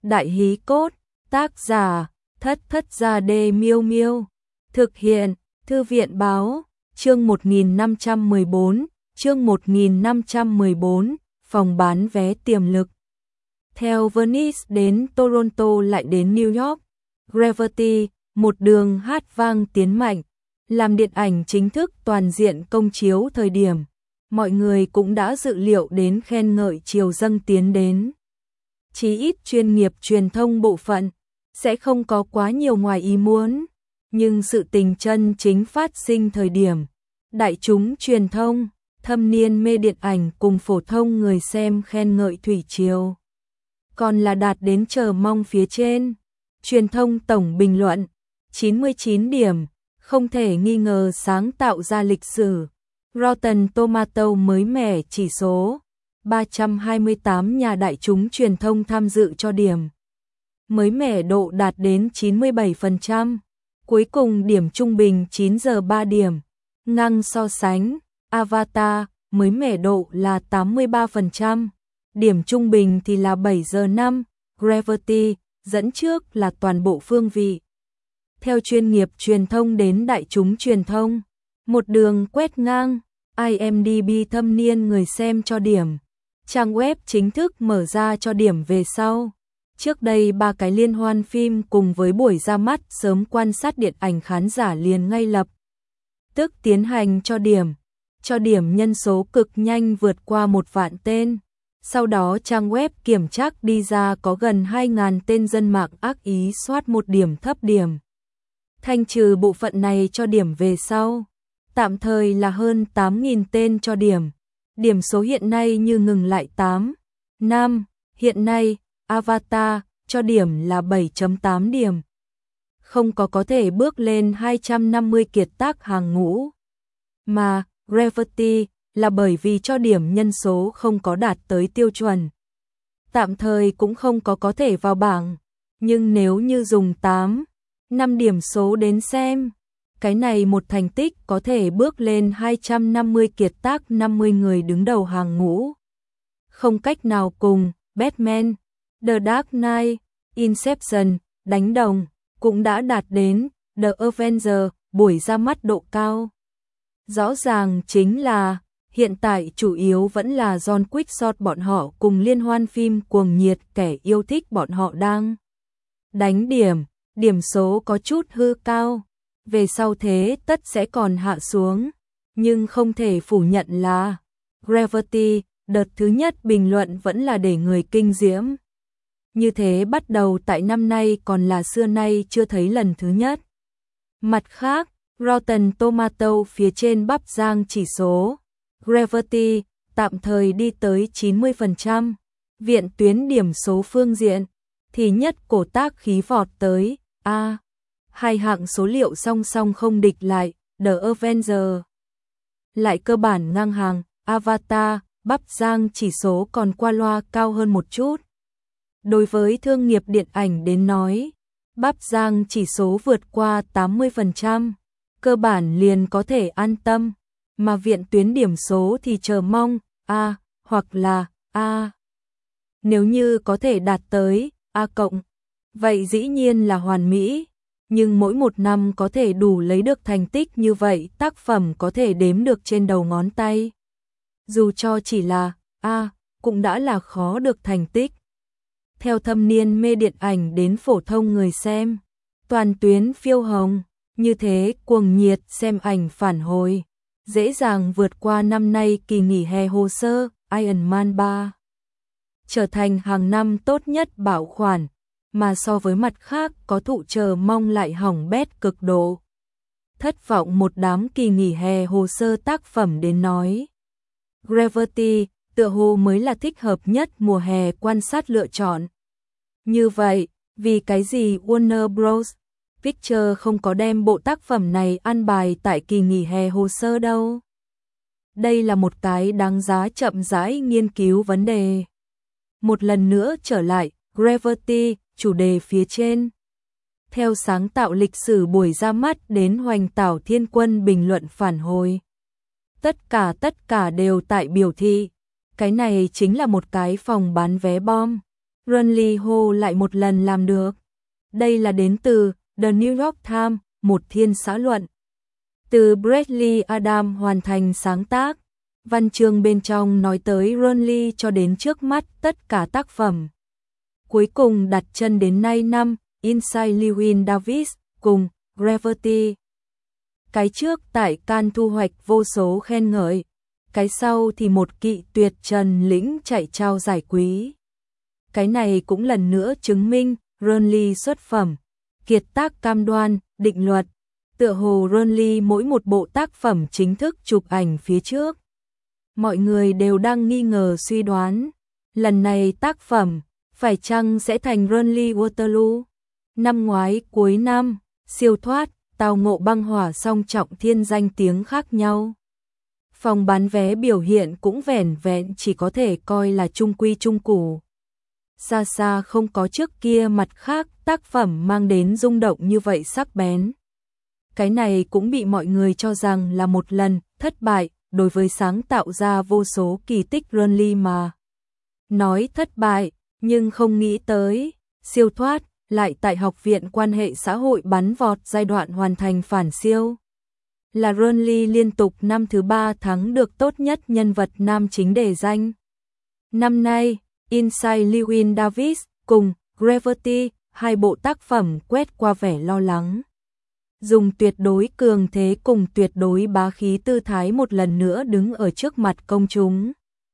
Đại hí cốt, tác giả, Thất Gia Đê Miêu Miêu. Thực hiện, Thư viện báo, chương 1514, chương 1514, phòng bán vé tiềm lực. Theo Venice đến Toronto lại đến New York, Gravity, một đường hát vang tiến mạnh, làm điện ảnh chính thức toàn diện công chiếu thời điểm. Mọi người cũng đã dự liệu đến khen ngợi chiều dâng tiến đến. Chí ít chuyên nghiệp truyền thông bộ phận sẽ không có quá nhiều ngoài ý muốn, nhưng sự tình chân chính phát sinh thời điểm đại chúng truyền thông, thâm niên mê điện ảnh cùng phổ thông người xem khen ngợi thủy triều, còn là đạt đến chờ mong phía trên. Truyền thông tổng bình luận 99 điểm, không thể nghi ngờ sáng tạo ra lịch sử. Rotten Tomato mới mẻ chỉ số 328 nhà đại chúng truyền thông tham dự cho điểm mới mẻ độ đạt đến 97%. Cuối cùng điểm trung bình 9 giờ 3 điểm, ngang so sánh Avatar mới mẻ độ là 83%, điểm trung bình thì là 7 giờ 5. Gravity dẫn trước là toàn bộ phương vị. Theo chuyên nghiệp truyền thông đến đại chúng truyền thông, một đường quét ngang. IMDb thâm niên người xem cho điểm, trang web chính thức mở ra cho điểm về sau. Trước đây 3 cái liên hoan phim cùng với buổi ra mắt sớm quan sát điện ảnh khán giả liền ngay lập tức tiến hành cho điểm nhân số cực nhanh vượt qua 1 vạn tên. Sau đó trang web kiểm tra đi ra có gần 2.000 tên dân mạng ác ý soát một điểm thấp điểm. Thanh trừ bộ phận này cho điểm về sau, tạm thời là hơn 8.000 tên cho điểm. Điểm số hiện nay như ngừng lại 8. 5. Hiện nay, Avatar cho điểm là 7.8 điểm. Không có thể bước lên 250 kiệt tác hàng ngũ. Mà Gravity là bởi vì cho điểm nhân số không có đạt tới tiêu chuẩn. Tạm thời cũng không có thể vào bảng. Nhưng nếu như dùng 8, 5 điểm số đến xem, cái này một thành tích có thể bước lên 250 kiệt tác 50 người đứng đầu hàng ngũ. Không cách nào cùng Batman, The Dark Knight, Inception đánh đồng, cũng đã đạt đến The Avengers buổi ra mắt độ cao. Rõ ràng chính là hiện tại chủ yếu vẫn là John Quick bọn họ cùng liên hoan phim cuồng nhiệt kẻ yêu thích bọn họ đang đánh điểm số có chút hư cao. Về sau thế tất sẽ còn hạ xuống, nhưng không thể phủ nhận là Gravity, đợt thứ nhất bình luận vẫn là để người kinh diễm. Như thế bắt đầu tại năm nay còn là xưa nay chưa thấy lần thứ nhất. Mặt khác, Rotten Tomato phía trên bắp giang chỉ số, Gravity tạm thời đi tới 90%, viện tuyến điểm số phương diện thì nhất cổ tác khí vọt tới A. Hai hạng số liệu song song không địch lại, The Avengers lại cơ bản ngang hàng, Avatar, bắp giang chỉ số còn qua loa cao hơn một chút. Đối với thương nghiệp điện ảnh đến nói, bắp giang chỉ số vượt qua 80%, cơ bản liền có thể an tâm, mà viện tuyến điểm số thì chờ mong A hoặc là A. Nếu như có thể đạt tới A+, vậy dĩ nhiên là hoàn mỹ. Nhưng mỗi một năm có thể đủ lấy được thành tích như vậy, tác phẩm có thể đếm được trên đầu ngón tay. Dù cho chỉ là A, cũng đã là khó được thành tích. Theo thâm niên mê điện ảnh đến phổ thông người xem, toàn tuyến phiêu hồng, như thế cuồng nhiệt xem ảnh phản hồi, dễ dàng vượt qua năm nay kỳ nghỉ hè hồ sơ Iron Man 3. Trở thành hàng năm tốt nhất bảo khoản. Mà so với mặt khác có thụ chờ mong lại hỏng bét cực độ. Thất vọng một đám kỳ nghỉ hè hồ sơ tác phẩm đến nói. Gravity tựa hồ mới là thích hợp nhất mùa hè quan sát lựa chọn. Như vậy, vì cái gì Warner Bros. Pictures không có đem bộ tác phẩm này ăn bài tại kỳ nghỉ hè hồ sơ đâu? Đây là một cái đáng giá chậm rãi nghiên cứu vấn đề. Một lần nữa trở lại, Gravity chủ đề phía trên. Theo sáng tạo lịch sử buổi ra mắt đến Hoành Tảo Thiên Quân bình luận phản hồi. Tất cả đều tại biểu thị, cái này chính là một cái phòng bán vé bom. Lee Ho lại một lần làm được. Đây là đến từ The New York Times, một thiên xã luận. Từ Bradley Adam hoàn thành sáng tác. Văn chương bên trong nói tới Lee cho đến trước mắt tất cả tác phẩm. Cuối cùng đặt chân đến nay năm Inside Llewyn Davis cùng Gravity. Cái trước tại Cannes thu hoạch vô số khen ngợi. Cái sau thì một kỵ tuyệt trần lĩnh chạy trao giải quý. Cái này cũng lần nữa chứng minh Lee xuất phẩm, kiệt tác cam đoan, định luật. Tựa hồ Lee mỗi một bộ tác phẩm chính thức chụp ảnh phía trước. Mọi người đều đang nghi ngờ suy đoán. Lần này tác phẩm, phải chăng sẽ thành Lee Waterloo? Năm ngoái cuối năm, siêu thoát, tao ngộ băng hỏa song trọng thiên danh tiếng khác nhau. Phòng bán vé biểu hiện cũng vẻn vẹn chỉ có thể coi là trung quy trung củ. Xa xa không có trước kia mặt khác tác phẩm mang đến rung động như vậy sắc bén. Cái này cũng bị mọi người cho rằng là một lần thất bại đối với sáng tạo ra vô số kỳ tích Lee mà. Nói thất bại, nhưng không nghĩ tới, siêu thoát, lại tại Học viện Quan hệ xã hội bắn vọt giai đoạn hoàn thành phản siêu. Là Lee liên tục năm thứ 3 thắng được tốt nhất nhân vật nam chính đề danh. Năm nay, Inside Llewyn Davis cùng Gravity, hai bộ tác phẩm quét qua vẻ lo lắng. Dùng tuyệt đối cường thế cùng tuyệt đối bá khí tư thái một lần nữa đứng ở trước mặt công chúng.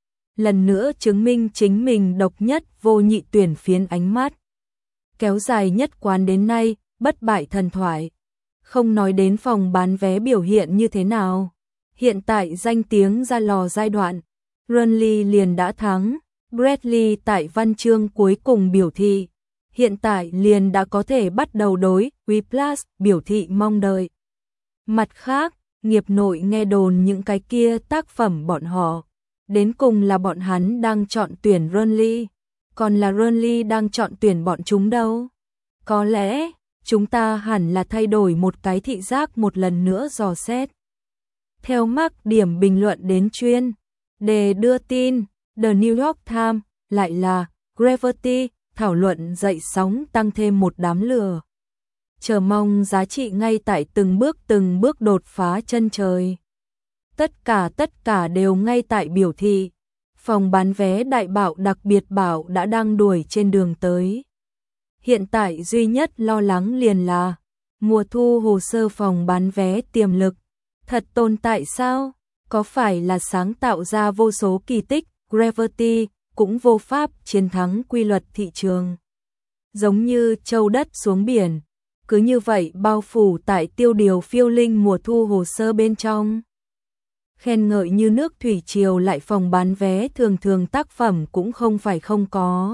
Lần nữa chứng minh chính mình độc nhất vô nhị tuyển phiến ánh mắt. Kéo dài nhất quán đến nay, bất bại thần thoại. Không nói đến phòng bán vé biểu hiện như thế nào. Hiện tại danh tiếng ra lò giai đoạn, Lee liền đã thắng. Bradley tại văn chương cuối cùng biểu thị, hiện tại liền đã có thể bắt đầu đối Whiplash biểu thị mong đợi. Mặt khác, nghiệp nội nghe đồn những cái kia tác phẩm bọn họ, đến cùng là bọn hắn đang chọn tuyển Lee, còn là Lee đang chọn tuyển bọn chúng đâu. Có lẽ, chúng ta hẳn là thay đổi một cái thị giác một lần nữa dò xét. Theo Mark điểm bình luận đến chuyên đề đưa tin, The New York Times, lại là Gravity, thảo luận dậy sóng tăng thêm một đám lửa. Chờ mong giá trị ngay tại từng bước đột phá chân trời. Tất cả đều ngay tại biểu thị. Phòng bán vé đại bảo đặc biệt bảo đã đang đuổi trên đường tới. Hiện tại duy nhất lo lắng liền là mùa thu hồ sơ phòng bán vé tiềm lực. Thật tồn tại sao? Có phải là sáng tạo ra vô số kỳ tích, Gravity cũng vô pháp chiến thắng quy luật thị trường. Giống như châu đất xuống biển, cứ như vậy bao phủ tại tiêu điều phiêu linh mùa thu hồ sơ bên trong. Khen ngợi như nước thủy triều lại phòng bán vé thường tác phẩm cũng không phải không có.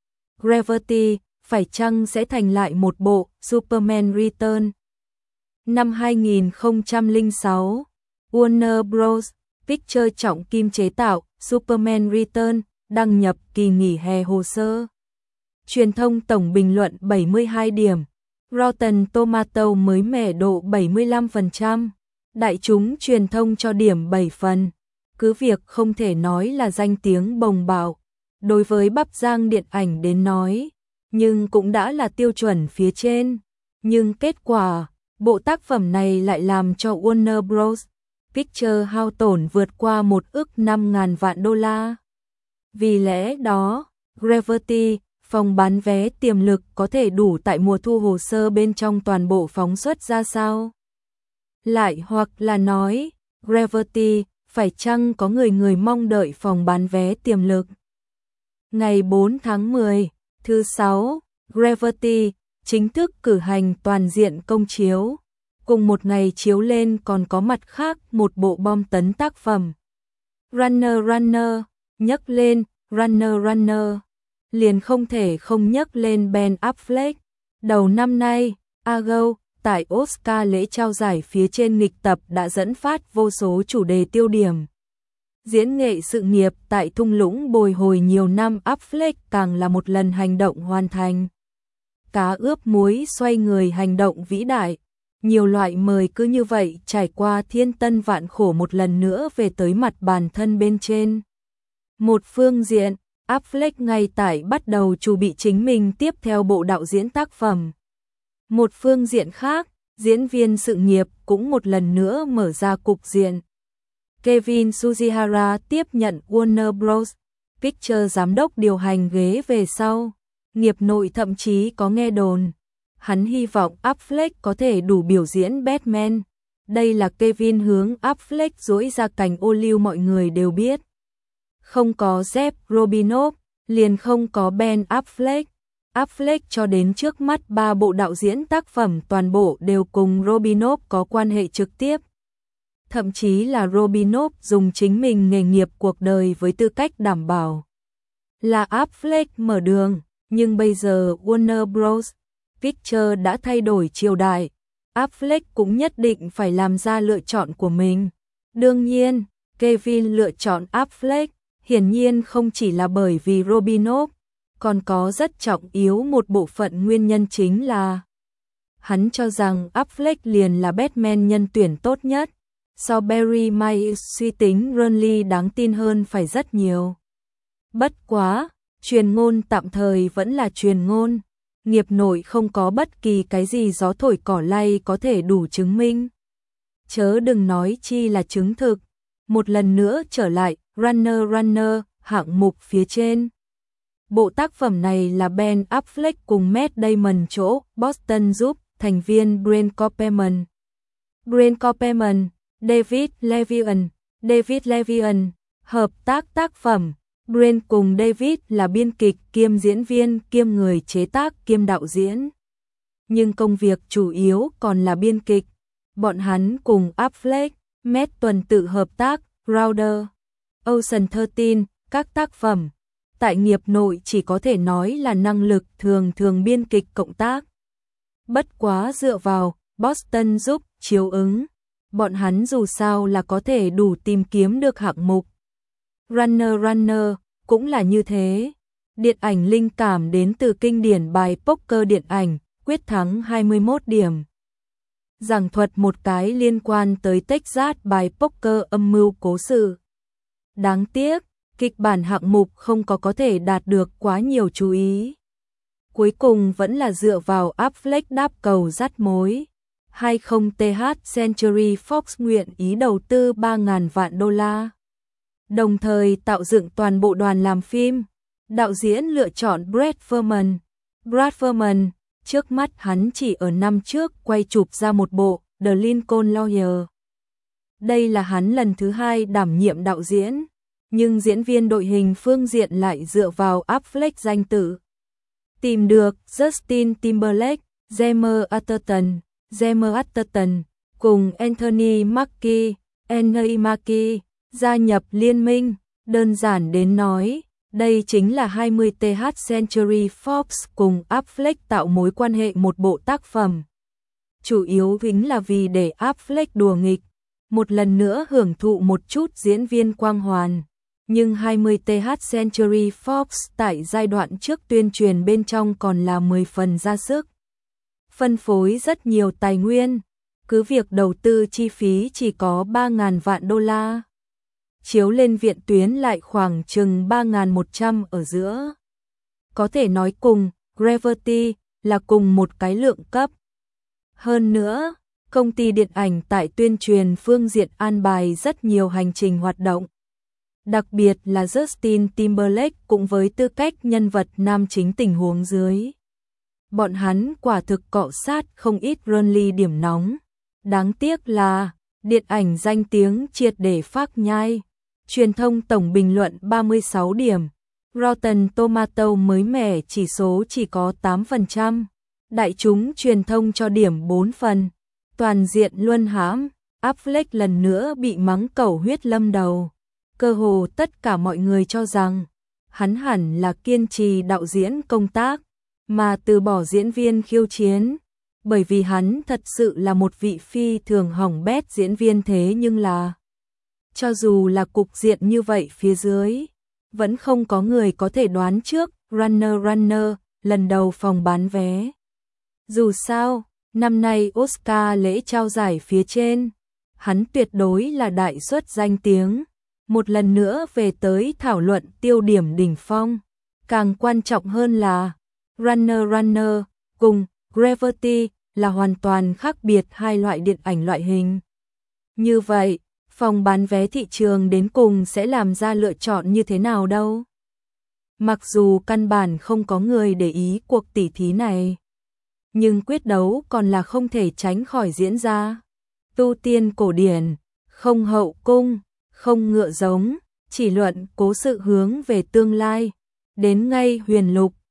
Gravity phải chăng sẽ thành lại một bộ Superman Return? Năm 2006, Warner Bros. Pictures trọng kim chế tạo Superman Return đăng nhập kỳ nghỉ hè hồ sơ. Truyền thông tổng bình luận 72 điểm, Rotten Tomato mới mẻ độ 75%, đại chúng truyền thông cho điểm 7 phần. Cứ việc không thể nói là danh tiếng bồng bạo, đối với Bắp Giang điện ảnh đến nói, nhưng cũng đã là tiêu chuẩn phía trên. Nhưng kết quả, bộ tác phẩm này lại làm cho Warner Bros. Pictures hao tổn vượt qua 1,5 億đô la. Vì lẽ đó, Gravity, phòng bán vé tiềm lực có thể đủ tại mùa thu hồ sơ bên trong toàn bộ phóng xuất ra sao? Lại hoặc là nói, Gravity, phải chăng có người mong đợi phòng bán vé tiềm lực? Ngày 4 tháng 10, thứ 6, Gravity chính thức cử hành toàn diện công chiếu. Cùng một ngày chiếu lên còn có mặt khác một bộ bom tấn tác phẩm. Runner, nhắc lên Runner, liền không thể không nhắc lên Ben Affleck. Đầu năm nay, Argo tại Oscar lễ trao giải phía trên nghịch tập đã dẫn phát vô số chủ đề tiêu điểm. Diễn nghệ sự nghiệp tại thung lũng bồi hồi nhiều năm, Affleck càng là một lần hành động hoàn thành. Cá ướp muối xoay người hành động vĩ đại. Nhiều loại mời cứ như vậy trải qua thiên tân vạn khổ một lần nữa về tới mặt bàn thân bên trên. Một phương diện, Affleck ngay tại bắt đầu chuẩn bị chính mình tiếp theo bộ đạo diễn tác phẩm. Một phương diện khác, diễn viên sự nghiệp cũng một lần nữa mở ra cục diện. Kevin Tsujihara tiếp nhận Warner Bros. Pictures giám đốc điều hành ghế về sau. Nghiệp nội thậm chí có nghe đồn. Hắn hy vọng Affleck có thể đủ biểu diễn Batman. Đây là Kevin hướng Affleck duỗi ra cành ô liu mọi người đều biết. Không có Jeff Robinov, liền không có Ben Affleck. Affleck cho đến trước mắt 3 bộ đạo diễn tác phẩm toàn bộ đều cùng Robinov có quan hệ trực tiếp. Thậm chí là Robinov dùng chính mình nghề nghiệp cuộc đời với tư cách đảm bảo. Là Affleck mở đường, nhưng bây giờ Warner Bros. Pictures đã thay đổi triều đại. Affleck cũng nhất định phải làm ra lựa chọn của mình. Đương nhiên, Kevin lựa chọn Affleck, hiển nhiên không chỉ là bởi vì Robinov, còn có rất trọng yếu một bộ phận nguyên nhân chính là hắn cho rằng Affleck liền là Batman nhân tuyển tốt nhất. So Barry Miles suy tính Ronly đáng tin hơn phải rất nhiều. Bất quá, truyền ngôn tạm thời vẫn là truyền ngôn. Nghiệp nội không có bất kỳ cái gì gió thổi cỏ lay có thể đủ chứng minh. Chớ đừng nói chi là chứng thực. Một lần nữa trở lại, Runner hạng mục phía trên. Bộ tác phẩm này là Ben Affleck cùng Matt Damon chỗ Boston giúp thành viên Brent Copperman, David Levian, hợp tác tác phẩm. Brent cùng David là biên kịch kiêm diễn viên kiêm người chế tác kiêm đạo diễn. Nhưng công việc chủ yếu còn là biên kịch. Bọn hắn cùng Affleck, Matt tuần tự hợp tác, Crowder, Ocean 13, các tác phẩm. Tại nghiệp nội chỉ có thể nói là năng lực thường biên kịch cộng tác. Bất quá dựa vào, Boston giúp chiếu ứng. Bọn hắn dù sao là có thể đủ tìm kiếm được hạng mục. Runner cũng là như thế. Điện ảnh linh cảm đến từ kinh điển bài poker điện ảnh, quyết thắng 21 điểm. Giảng thuật một cái liên quan tới Texas bài poker âm mưu cố sự. Đáng tiếc, kịch bản hạng mục không có thể đạt được quá nhiều chú ý. Cuối cùng vẫn là dựa vào Affleck đáp cầu dắt mối. 20th Century Fox nguyện ý đầu tư 3.000 vạn đô la. Đồng thời tạo dựng toàn bộ đoàn làm phim. Đạo diễn lựa chọn Brad Furman. Trước mắt hắn chỉ ở năm trước quay chụp ra một bộ The Lincoln Lawyer. Đây là hắn lần thứ 2 đảm nhiệm đạo diễn. Nhưng diễn viên đội hình phương diện lại dựa vào Affleck danh tự. Tìm được Justin Timberlake, Gemma Arterton cùng Anthony Mackie, gia nhập liên minh. Đơn giản đến nói, đây chính là 20th Century Fox cùng Affleck tạo mối quan hệ một bộ tác phẩm. Chủ yếu chính là vì để Affleck đùa nghịch, một lần nữa hưởng thụ một chút diễn viên quang hoàn. Nhưng 20th Century Fox tại giai đoạn trước tuyên truyền bên trong còn là 10 phần ra sức. Phân phối rất nhiều tài nguyên, cứ việc đầu tư chi phí chỉ có 3.000 vạn đô la. Chiếu lên viện tuyến lại khoảng chừng 3.100 ở giữa. Có thể nói cùng Gravity là cùng một cái lượng cấp. Hơn nữa, công ty điện ảnh tại tuyên truyền phương diện an bài rất nhiều hành trình hoạt động. Đặc biệt là Justin Timberlake cũng với tư cách nhân vật nam chính tình huống dưới. Bọn hắn quả thực cọ sát không ít Ronly điểm nóng. Đáng tiếc là điện ảnh danh tiếng triệt để phác nhai. Truyền thông tổng bình luận 36 điểm. Rotten Tomato mới mẻ chỉ số chỉ có 8%. Đại chúng truyền thông cho điểm 4 phần. Toàn diện luân hãm. Affleck lần nữa bị mắng cẩu huyết lâm đầu. Cơ hồ tất cả mọi người cho rằng hắn hẳn là kiên trì đạo diễn công tác, mà từ bỏ diễn viên khiêu chiến. Bởi vì hắn thật sự là một vị phi thường hỏng bét diễn viên thế nhưng là cho dù là cục diện như vậy phía dưới, vẫn không có người có thể đoán trước Runner lần đầu phòng bán vé. Dù sao, năm nay Oscar lễ trao giải phía trên, hắn tuyệt đối là đại suất danh tiếng. một lần nữa về tới thảo luận tiêu điểm đỉnh phong. Càng quan trọng hơn là Runner cùng Gravity là hoàn toàn khác biệt hai loại điện ảnh loại hình. Như vậy, phòng bán vé thị trường đến cùng sẽ làm ra lựa chọn như thế nào đâu? Mặc dù căn bản không có người để ý cuộc tỉ thí này, nhưng quyết đấu còn là không thể tránh khỏi diễn ra. Tu tiên cổ điển, không hậu cung, không ngựa giống, chỉ luận cố sự hướng về tương lai. Đến ngay huyền lục,